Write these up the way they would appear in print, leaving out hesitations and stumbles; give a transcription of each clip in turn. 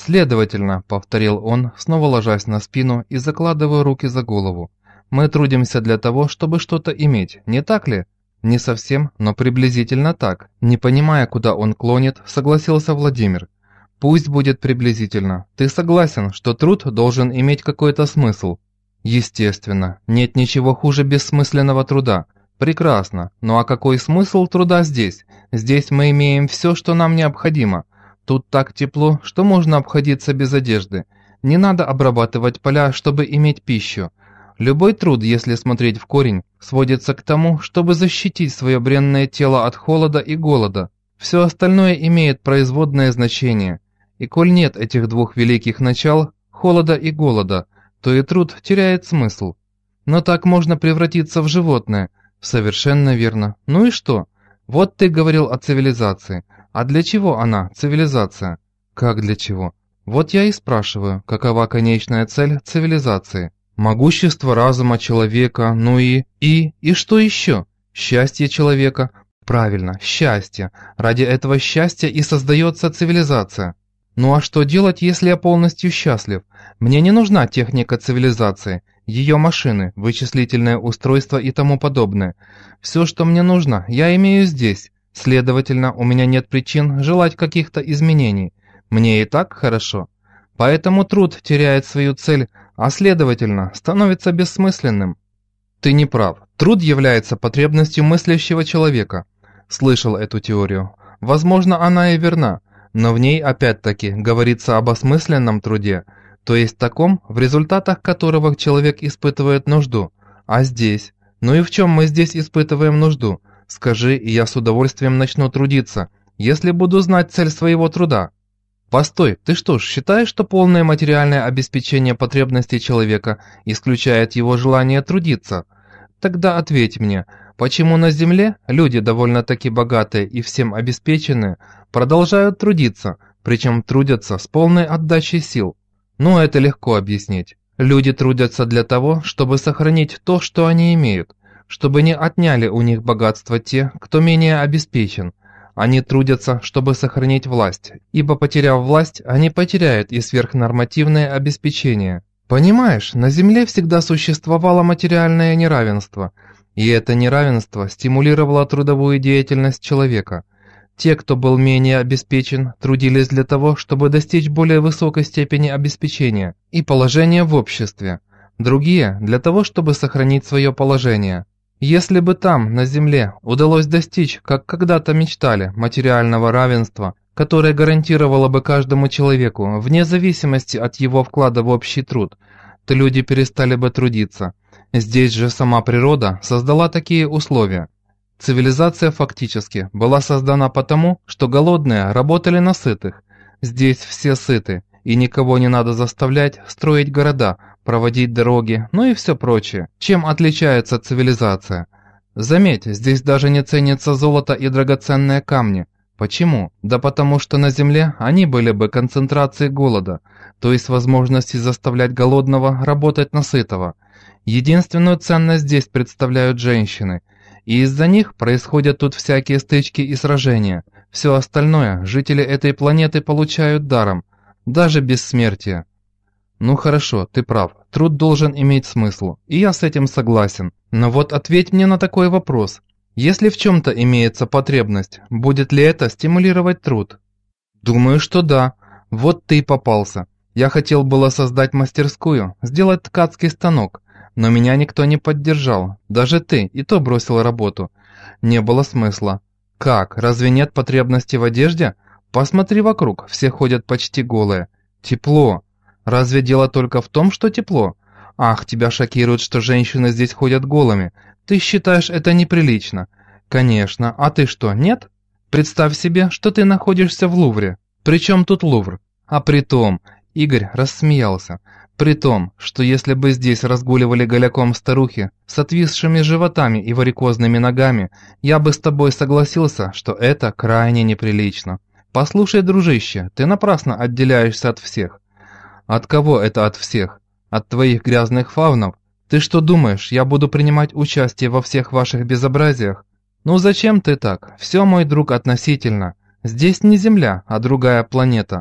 «Следовательно», — повторил он, снова ложась на спину и закладывая руки за голову, «мы трудимся для того, чтобы что-то иметь, не так ли?» «Не совсем, но приблизительно так», — не понимая, куда он клонит, согласился Владимир. «Пусть будет приблизительно. Ты согласен, что труд должен иметь какой-то смысл?» «Естественно. Нет ничего хуже бессмысленного труда. Прекрасно. Ну а какой смысл труда здесь? Здесь мы имеем все, что нам необходимо. Тут так тепло, что можно обходиться без одежды. Не надо обрабатывать поля, чтобы иметь пищу. Любой труд, если смотреть в корень, сводится к тому, чтобы защитить свое бренное тело от холода и голода. Все остальное имеет производное значение. И коль нет этих двух великих начал, холода и голода, то и труд теряет смысл. Но так можно превратиться в животное. Совершенно верно. Ну и что? Вот ты говорил о цивилизации. А для чего она, цивилизация? Как для чего? Вот я и спрашиваю, какова конечная цель цивилизации? Могущество разума человека, ну и что еще? Счастье человека. Правильно, счастье. Ради этого счастья и создается цивилизация. Ну а что делать, если я полностью счастлив? Мне не нужна техника цивилизации, ее машины, вычислительное устройство и тому подобное. Все, что мне нужно, я имею здесь. Следовательно, у меня нет причин желать каких-то изменений. Мне и так хорошо. Поэтому труд теряет свою цель, а следовательно, становится бессмысленным. Ты не прав. Труд является потребностью мыслящего человека. Слышал эту теорию. Возможно, она и верна, но в ней опять-таки говорится об осмысленном труде, то есть таком, в результатах которого человек испытывает нужду. А здесь? Ну и в чем мы здесь испытываем нужду? Скажи, и я с удовольствием начну трудиться, если буду знать цель своего труда. Постой, ты что ж, считаешь, что полное материальное обеспечение потребностей человека исключает его желание трудиться? Тогда ответь мне, почему на Земле люди, довольно-таки богатые и всем обеспеченные, продолжают трудиться, причем трудятся с полной отдачей сил? Ну, это легко объяснить. Люди трудятся для того, чтобы сохранить то, что они имеют, чтобы не отняли у них богатство те, кто менее обеспечен. Они трудятся, чтобы сохранить власть, ибо потеряв власть, они потеряют и сверхнормативное обеспечение. Понимаешь, на Земле всегда существовало материальное неравенство, и это неравенство стимулировало трудовую деятельность человека. Те, кто был менее обеспечен, трудились для того, чтобы достичь более высокой степени обеспечения и положения в обществе. Другие – для того, чтобы сохранить свое положение. Если бы там, на Земле, удалось достичь, как когда-то мечтали, материального равенства, которое гарантировало бы каждому человеку, вне зависимости от его вклада в общий труд, то люди перестали бы трудиться. Здесь же сама природа создала такие условия. Цивилизация фактически была создана потому, что голодные работали на сытых. Здесь все сыты, и никого не надо заставлять строить города, проводить дороги, ну и все прочее. Чем отличается цивилизация? Заметь, здесь даже не ценится золото и драгоценные камни. Почему? Да потому что на Земле они были бы концентрацией голода, то есть возможности заставлять голодного работать на сытого. Единственную ценность здесь представляют женщины, и из-за них происходят тут всякие стычки и сражения. Все остальное жители этой планеты получают даром, даже бессмертие. Ну хорошо, ты прав, труд должен иметь смысл, и я с этим согласен. Но вот ответь мне на такой вопрос. Если в чем-то имеется потребность, будет ли это стимулировать труд? Думаю, что да. Вот ты и попался. Я хотел было создать мастерскую, сделать ткацкий станок, но меня никто не поддержал, даже ты, и то бросил работу. Не было смысла. Как, разве нет потребности в одежде? Посмотри вокруг, все ходят почти голые. Тепло. Разве дело только в том, что тепло? Ах, тебя шокирует, что женщины здесь ходят голыми. Ты считаешь это неприлично? Конечно, а ты что, нет? Представь себе, что ты находишься в Лувре. Причем тут Лувр? А при том, Игорь рассмеялся, при том, что если бы здесь разгуливали голяком старухи с отвисшими животами и варикозными ногами, я бы с тобой согласился, что это крайне неприлично. Послушай, дружище, ты напрасно отделяешься от всех. От кого это от всех? От твоих грязных фавнов? Ты что думаешь, я буду принимать участие во всех ваших безобразиях? Ну зачем ты так? Все, мой друг, относительно. Здесь не Земля, а другая планета.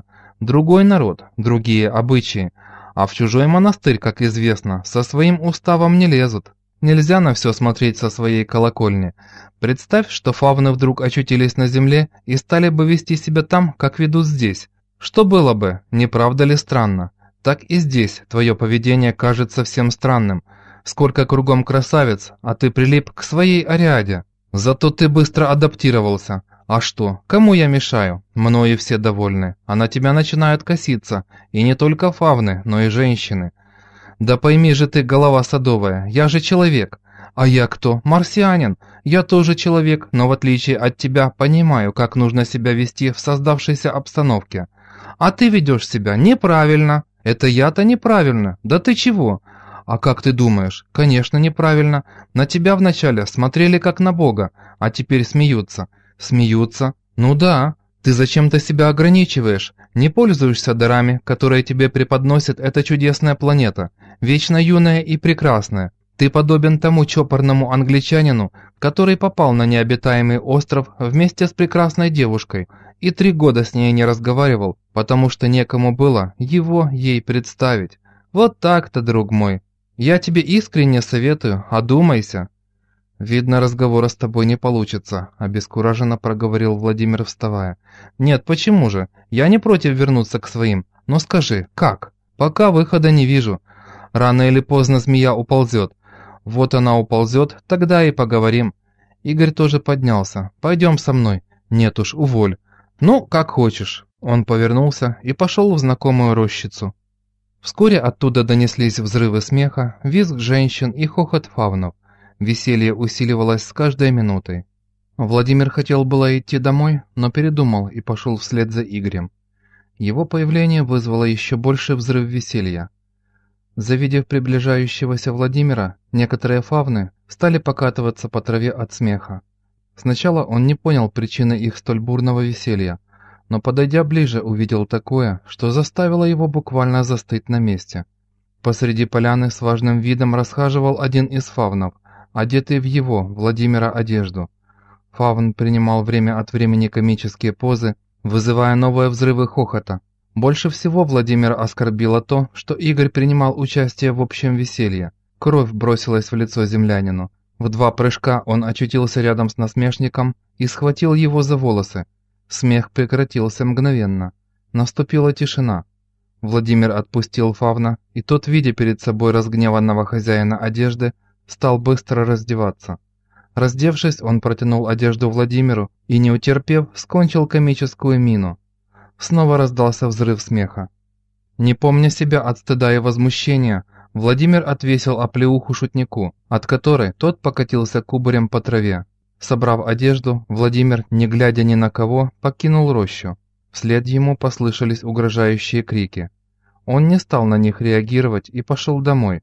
Другой народ, другие обычаи. А в чужой монастырь, как известно, со своим уставом не лезут. Нельзя на все смотреть со своей колокольни. Представь, что фавны вдруг очутились на земле и стали бы вести себя там, как ведут здесь. Что было бы, не правда ли странно? Так и здесь твое поведение кажется всем странным. Сколько кругом красавиц, а ты прилип к своей Ариаде. Зато ты быстро адаптировался. А что, кому я мешаю? Мною все довольны, а на тебя начинают коситься. И не только фавны, но и женщины. Да пойми же ты, голова садовая, я же человек. А я кто? Марсианин. Я тоже человек, но в отличие от тебя понимаю, как нужно себя вести в создавшейся обстановке. А ты ведешь себя неправильно. Это я-то неправильно. Да ты чего? А как ты думаешь? Конечно, неправильно. На тебя вначале смотрели как на Бога, а теперь смеются. Смеются? Ну да. Ты зачем-то себя ограничиваешь, не пользуешься дарами, которые тебе преподносит эта чудесная планета, вечно юная и прекрасная. Ты подобен тому чопорному англичанину, который попал на необитаемый остров вместе с прекрасной девушкой и 3 года с ней не разговаривал, потому что некому было его ей представить. Вот так-то, друг мой. Я тебе искренне советую, одумайся. «Видно, разговора с тобой не получится», – обескураженно проговорил Владимир, вставая. «Нет, почему же? Я не против вернуться к своим. Но скажи, как? Пока выхода не вижу. Рано или поздно змея уползет. Вот она уползет, тогда и поговорим». Игорь тоже поднялся. «Пойдем со мной». «Нет уж, уволь». «Ну, как хочешь». Он повернулся и пошел в знакомую рощицу. Вскоре оттуда донеслись взрывы смеха, визг женщин и хохот фавнов. Веселье усиливалось с каждой минутой. Владимир хотел было идти домой, но передумал и пошел вслед за Игорем. Его появление вызвало еще больший взрыв веселья. Завидев приближающегося Владимира, некоторые фавны стали покатываться по траве от смеха. Сначала он не понял причины их столь бурного веселья, но подойдя ближе, увидел такое, что заставило его буквально застыть на месте. Посреди поляны с важным видом расхаживал один из фавнов, одетый в его, Владимира, одежду. Фавн принимал время от времени комические позы, вызывая новые взрывы хохота. Больше всего Владимира оскорбило то, что Игорь принимал участие в общем веселье. Кровь бросилась в лицо землянину. В 2 прыжка он очутился рядом с насмешником и схватил его за волосы. Смех прекратился мгновенно. Наступила тишина. Владимир отпустил фавна, и тот, видя перед собой разгневанного хозяина одежды, стал быстро раздеваться. Раздевшись, он протянул одежду Владимиру и, не утерпев, скончил комическую мину. Снова раздался взрыв смеха. Не помня себя от стыда и возмущения, Владимир отвесил оплеуху шутнику, от которой тот покатился кубарем по траве. Собрав одежду, Владимир, не глядя ни на кого, покинул рощу. Вслед ему послышались угрожающие крики. Он не стал на них реагировать и пошел домой.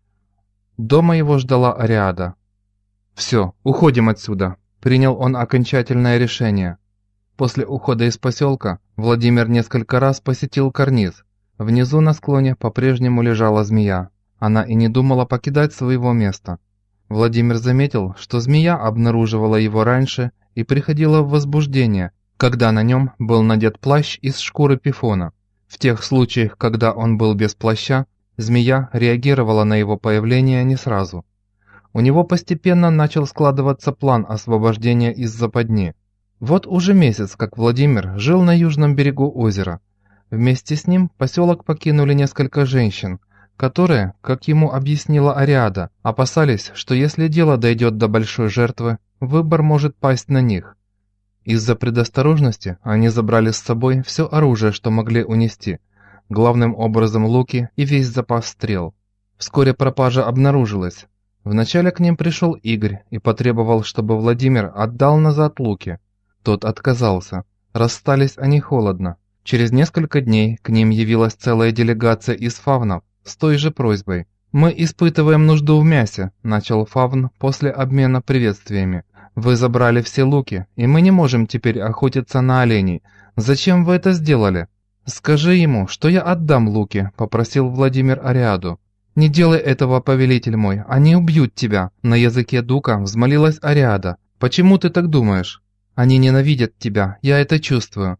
Дома его ждала Ариада. «Все, уходим отсюда», – принял он окончательное решение. После ухода из поселка Владимир несколько раз посетил карниз. Внизу на склоне по-прежнему лежала змея. Она и не думала покидать своего места. Владимир заметил, что змея обнаруживала его раньше и приходила в возбуждение, когда на нем был надет плащ из шкуры пифона. В тех случаях, когда он был без плаща, змея реагировала на его появление не сразу. У него постепенно начал складываться план освобождения из западни. Вот уже месяц, как Владимир жил на южном берегу озера. Вместе с ним поселок покинули несколько женщин, которые, как ему объяснила Ариада, опасались, что если дело дойдет до большой жертвы, выбор может пасть на них. Из-за предосторожности они забрали с собой все оружие, что могли унести, главным образом луки и весь запас стрел. Вскоре пропажа обнаружилась. Вначале к ним пришел Игорь и потребовал, чтобы Владимир отдал назад луки. Тот отказался. Расстались они холодно. Через несколько дней к ним явилась целая делегация из фавнов с той же просьбой. «Мы испытываем нужду в мясе», – начал фавн после обмена приветствиями. «Вы забрали все луки, и мы не можем теперь охотиться на оленей. Зачем вы это сделали?» «Скажи ему, что я отдам луки», – попросил Владимир Ариаду. «Не делай этого, повелитель мой, они убьют тебя», – на языке дука взмолилась Ариада. «Почему ты так думаешь?» «Они ненавидят тебя, я это чувствую».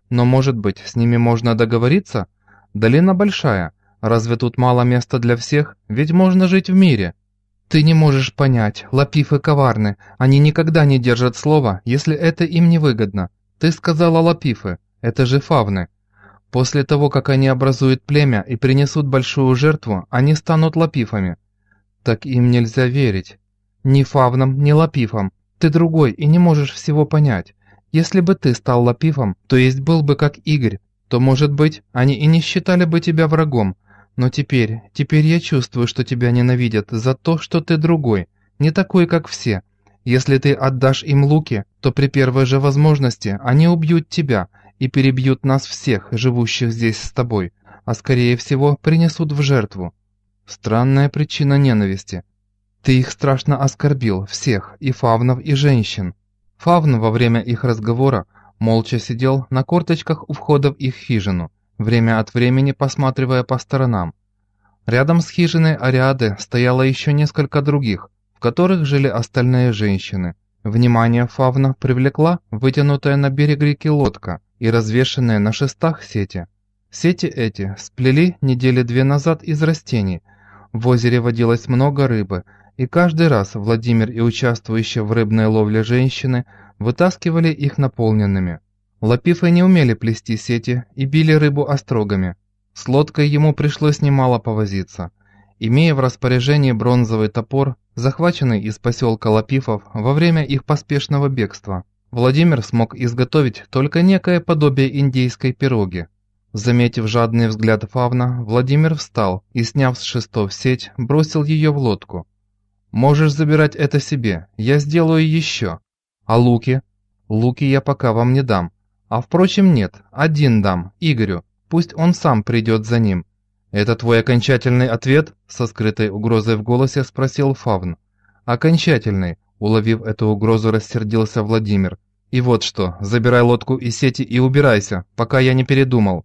Но, может быть, с ними можно договориться? Долина большая. Разве тут мало места для всех? Ведь можно жить в мире. Ты не можешь понять, лапифы коварны. Они никогда не держат слова, если это им не выгодно. Ты сказала лапифы. Это же фавны. После того, как они образуют племя и принесут большую жертву, они станут лапифами. Так им нельзя верить. Ни фавнам, ни лапифам. Ты другой и не можешь всего понять. Если бы ты стал лапифом, то есть был бы как Игорь, то, может быть, они и не считали бы тебя врагом. Но теперь я чувствую, что тебя ненавидят за то, что ты другой, не такой, как все. Если ты отдашь им луки, то при первой же возможности они убьют тебя и перебьют нас всех, живущих здесь с тобой, а скорее всего принесут в жертву. Странная причина ненависти. Ты их страшно оскорбил, всех, и фавнов, и женщин. Фавн во время их разговора молча сидел на корточках у входа в их хижину, время от времени посматривая по сторонам. Рядом с хижиной Ариады стояло еще несколько других, в которых жили остальные женщины. Внимание фавна привлекла вытянутая на берег реки лодка и развешенные на шестах сети. Сети эти сплели недели 2 назад из растений. В озере водилось много рыбы, и каждый раз Владимир и участвующие в рыбной ловле женщины вытаскивали их наполненными. Лапифы не умели плести сети и били рыбу острогами. С лодкой ему пришлось немало повозиться. Имея в распоряжении бронзовый топор, захваченный из поселка Лапифов во время их поспешного бегства, Владимир смог изготовить только некое подобие индейской пироги. Заметив жадный взгляд фавна, Владимир встал и, сняв с шестов сеть, бросил ее в лодку. «Можешь забирать это себе, я сделаю еще. А луки? Луки я пока вам не дам. А впрочем нет, один дам, Игорю, пусть он сам придет за ним». «Это твой окончательный ответ?» — со скрытой угрозой в голосе спросил фавн. «Окончательный», — уловив эту угрозу, рассердился Владимир. «И вот что, забирай лодку и сети и убирайся, пока я не передумал».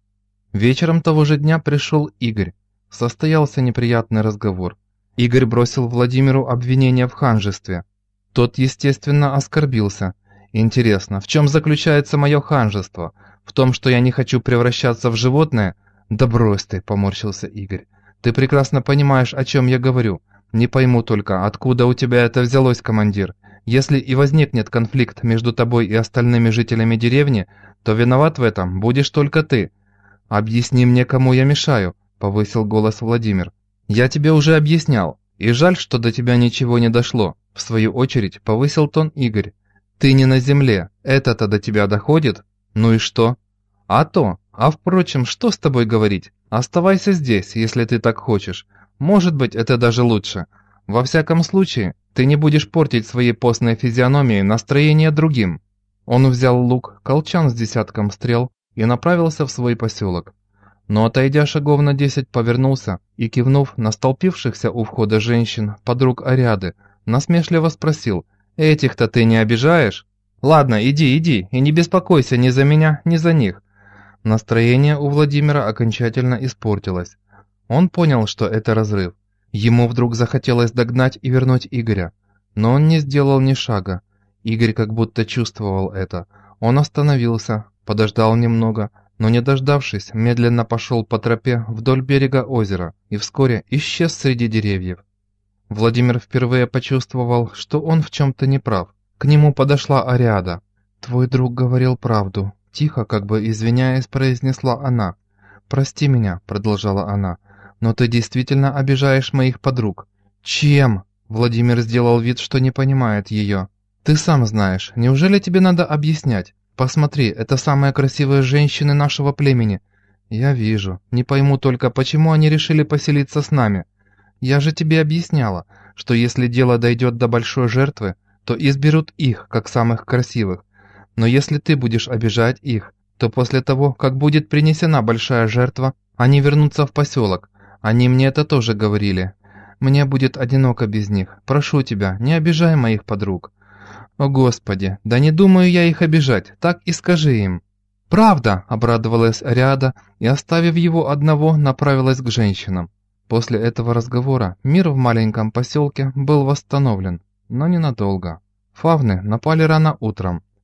Вечером того же дня пришел Игорь. Состоялся неприятный разговор. Игорь бросил Владимиру обвинение в ханжестве. Тот, естественно, оскорбился. «Интересно, в чем заключается мое ханжество? В том, что я не хочу превращаться в животное?» «Да брось ты», — поморщился Игорь. «Ты прекрасно понимаешь, о чем я говорю. Не пойму только, откуда у тебя это взялось, командир. Если и возникнет конфликт между тобой и остальными жителями деревни, то виноват в этом будешь только ты». «Объясни мне, кому я мешаю», — повысил голос Владимир. «Я тебе уже объяснял, и жаль, что до тебя ничего не дошло», — в свою очередь повысил тон Игорь. «Ты не на земле, это-то до тебя доходит? Ну и что?» «А то, а впрочем, что с тобой говорить? Оставайся здесь, если ты так хочешь. Может быть, это даже лучше. Во всяком случае, ты не будешь портить своей постной физиономией настроение другим». Он взял лук, колчан с десятком стрел и направился в свой поселок. Но, отойдя шагов на 10, повернулся и, кивнув на столпившихся у входа женщин, подруг Ариады, насмешливо спросил: «Этих-то ты не обижаешь? Ладно, иди, и не беспокойся ни за меня, ни за них». Настроение у Владимира окончательно испортилось. Он понял, что это разрыв. Ему вдруг захотелось догнать и вернуть Игоря. Но он не сделал ни шага. Игорь как будто чувствовал это. Он остановился, подождал немного, но не дождавшись, медленно пошел по тропе вдоль берега озера и вскоре исчез среди деревьев. Владимир впервые почувствовал, что он в чем-то неправ. К нему подошла Ариада. «Твой друг говорил правду», — тихо, как бы извиняясь, произнесла она. «Прости меня», — продолжала она, — «но ты действительно обижаешь моих подруг». «Чем?» — Владимир сделал вид, что не понимает ее. «Ты сам знаешь, неужели тебе надо объяснять? Посмотри, это самые красивые женщины нашего племени». «Я вижу. Не пойму только, почему они решили поселиться с нами. Я же тебе объясняла, что если дело дойдет до большой жертвы, то изберут их, как самых красивых. Но если ты будешь обижать их, то после того, как будет принесена большая жертва, они вернутся в поселок. Они мне это тоже говорили. Мне будет одиноко без них. Прошу тебя, не обижай моих подруг». «О, Господи, да не думаю я их обижать, так и скажи им». «Правда!» – обрадовалась Ариада и, оставив его одного, направилась к женщинам. После этого разговора мир в маленьком поселке был восстановлен, но ненадолго. Фавны напали рано утром.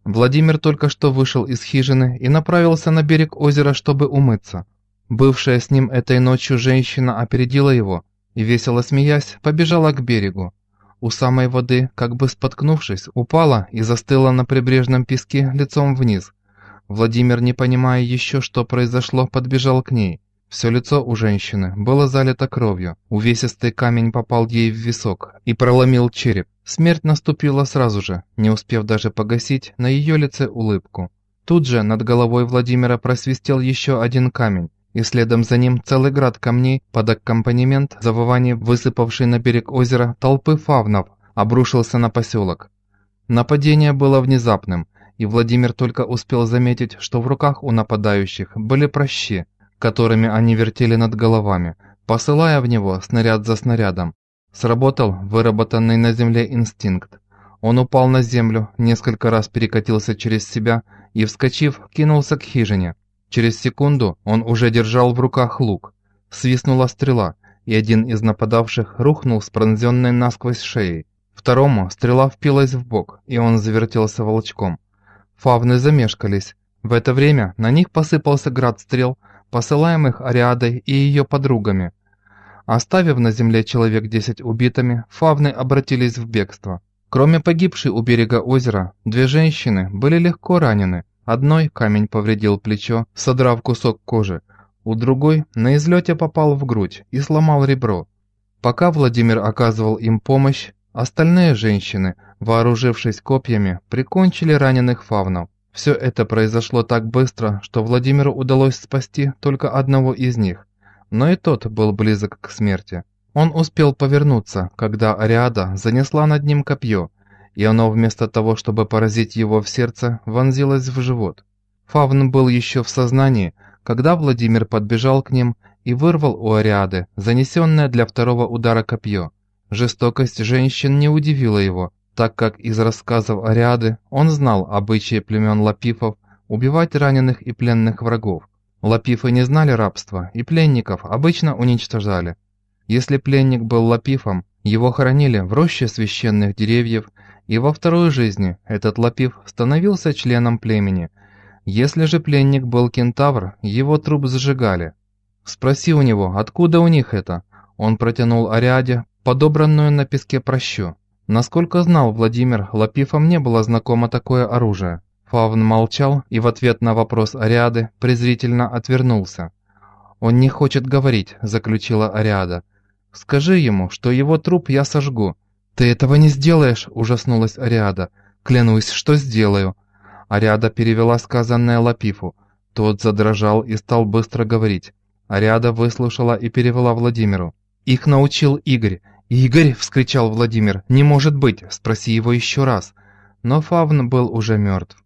Владимир только что вышел из хижины и направился на берег озера, чтобы умыться. Бывшая с ним этой ночью женщина опередила его и, весело смеясь, побежала к берегу. У самой воды, как бы споткнувшись, упала и застыла на прибрежном песке лицом вниз. Владимир, не понимая еще, что произошло, подбежал к ней. Все лицо у женщины было залито кровью. Увесистый камень попал ей в висок и проломил череп. Смерть наступила сразу же, не успев даже погасить на ее лице улыбку. Тут же над головой Владимира просвистел еще один камень, и следом за ним целый град камней под аккомпанемент завываний, высыпавшей на берег озера толпы фавнов, обрушился на поселок. Нападение было внезапным, и Владимир только успел заметить, что в руках у нападающих были пращи, которыми они вертели над головами, посылая в него снаряд за снарядом. Сработал выработанный на земле инстинкт. Он упал на землю, несколько раз перекатился через себя и, вскочив, кинулся к хижине. Через секунду он уже держал в руках лук. Свистнула стрела, и один из нападавших рухнул с пронзенной насквозь шеей. Второму стрела впилась в бок, и он завертелся волчком. Фавны замешкались. В это время на них посыпался град стрел, посылаемых Ариадой и ее подругами. Оставив на земле человек 10 убитыми, фавны обратились в бегство. Кроме погибшей у берега озера, 2 женщины были легко ранены. Одной камень повредил плечо, содрав кусок кожи, у другой на излете попал в грудь и сломал ребро. Пока Владимир оказывал им помощь, остальные женщины, вооружившись копьями, прикончили раненых фавнов. Все это произошло так быстро, что Владимиру удалось спасти только одного из них, но и тот был близок к смерти. Он успел повернуться, когда Ариада занесла над ним копье, и оно вместо того, чтобы поразить его в сердце, вонзилось в живот. Фавн был еще в сознании, когда Владимир подбежал к ним и вырвал у Ариады занесенное для второго удара копье. Жестокость женщин не удивила его, так как из рассказов Ариады он знал обычаи племен лапифов убивать раненых и пленных врагов. Лапифы не знали рабства, и пленников обычно уничтожали. Если пленник был лапифом, его хоронили в роще священных деревьев, и во второй жизни этот лапиф становился членом племени. Если же пленник был кентавр, его труп сжигали. Спроси у него, откуда у них это? Он протянул Ариаде подобранную на песке пращу. Насколько знал Владимир, лапифам не было знакомо такое оружие. Фавн молчал и в ответ на вопрос Ариады презрительно отвернулся. «Он не хочет говорить», — заключила Ариада. «Скажи ему, что его труп я сожгу». «Ты этого не сделаешь», — ужаснулась Ариада. «Клянусь, что сделаю». Ариада перевела сказанное Лапифу. Тот задрожал и стал быстро говорить. Ариада выслушала и перевела Владимиру. «Их научил Игорь». «Игорь!» — вскричал Владимир. «Не может быть! Спроси его еще раз!» Но Фавн был уже мертв.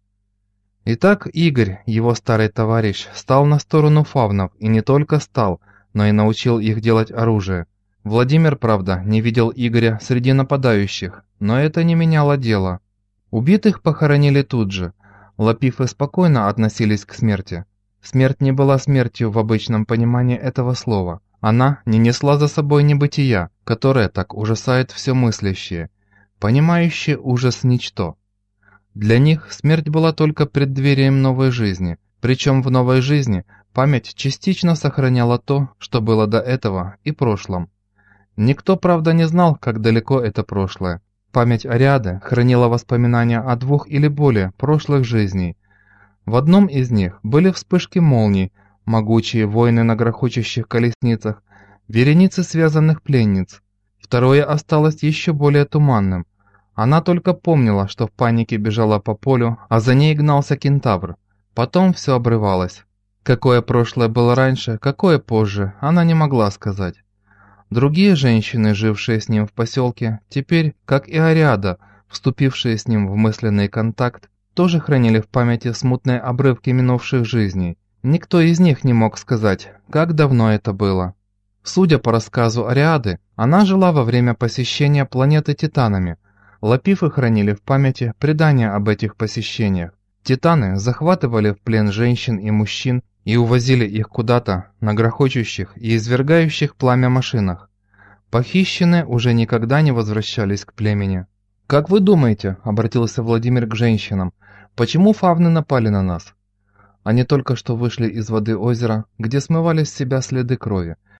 Итак, Игорь, его старый товарищ, стал на сторону фавнов и не только стал, но и научил их делать оружие. Владимир, правда, не видел Игоря среди нападающих, но это не меняло дело. Убитых похоронили тут же. Лапифы спокойно относились к смерти. Смерть не была смертью в обычном понимании этого слова. Она не несла за собой небытия, которое так ужасает все мыслящее, понимающее ужас ничто. Для них смерть была только преддверием новой жизни, причем в новой жизни память частично сохраняла то, что было до этого и прошлом. Никто, правда, не знал, как далеко это прошлое. Память Ариады хранила воспоминания о 2 или более прошлых жизней. В одном из них были вспышки молний, могучие войны на грохочущих колесницах, вереницы связанных пленниц. Второе осталось еще более туманным. Она только помнила, что в панике бежала по полю, а за ней гнался кентавр. Потом все обрывалось. Какое прошлое было раньше, какое позже, она не могла сказать. Другие женщины, жившие с ним в поселке, теперь, как и Ариада, вступившие с ним в мысленный контакт, тоже хранили в памяти смутные обрывки минувших жизней. Никто из них не мог сказать, как давно это было. Судя по рассказу Ариады, она жила во время посещения планеты Титанами. Лапифы хранили в памяти предания об этих посещениях. Титаны захватывали в плен женщин и мужчин и увозили их куда-то на грохочущих и извергающих пламя машинах. Похищенные уже никогда не возвращались к племени. «Как вы думаете, — обратился Владимир к женщинам, Почему фавны напали на нас? Они только что вышли из воды озера, где смывали с себя следы крови.